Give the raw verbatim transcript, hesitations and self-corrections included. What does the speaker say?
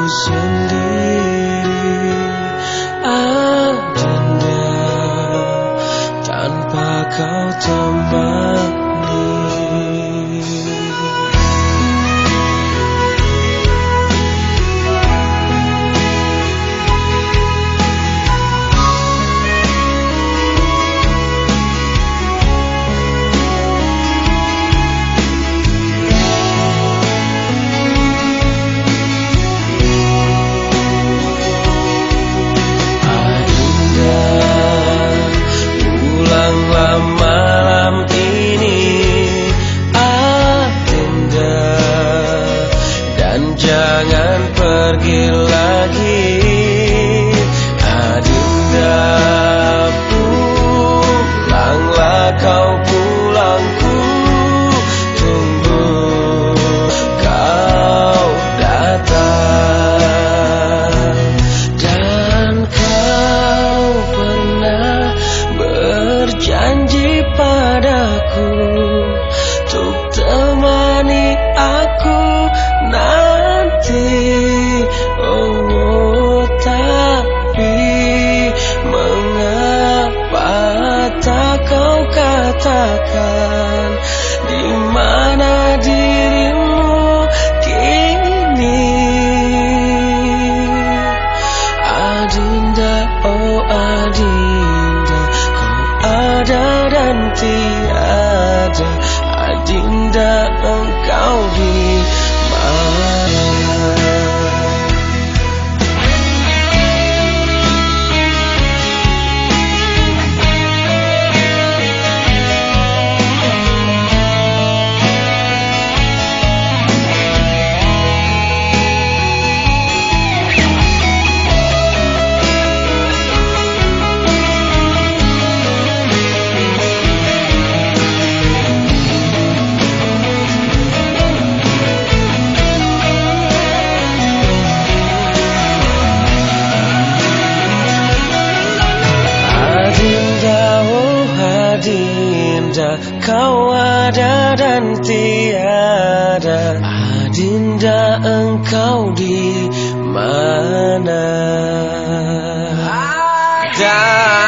sendiri, Adinda, tanpa kau temani. Jangan pergi lagi, Adinda, pulanglah kau pulangku, tunggu kau datang. Dan kau pernah berjanji padaku untuk temani aku nanti. Oh, tapi mengapa tak kau katakan di mana dirimu kini? Adinda, oh Adinda, kau ada dan tiada. Adinda, engkau di Adinda, kau ada dan tiada. Adinda, engkau di mana? Ada.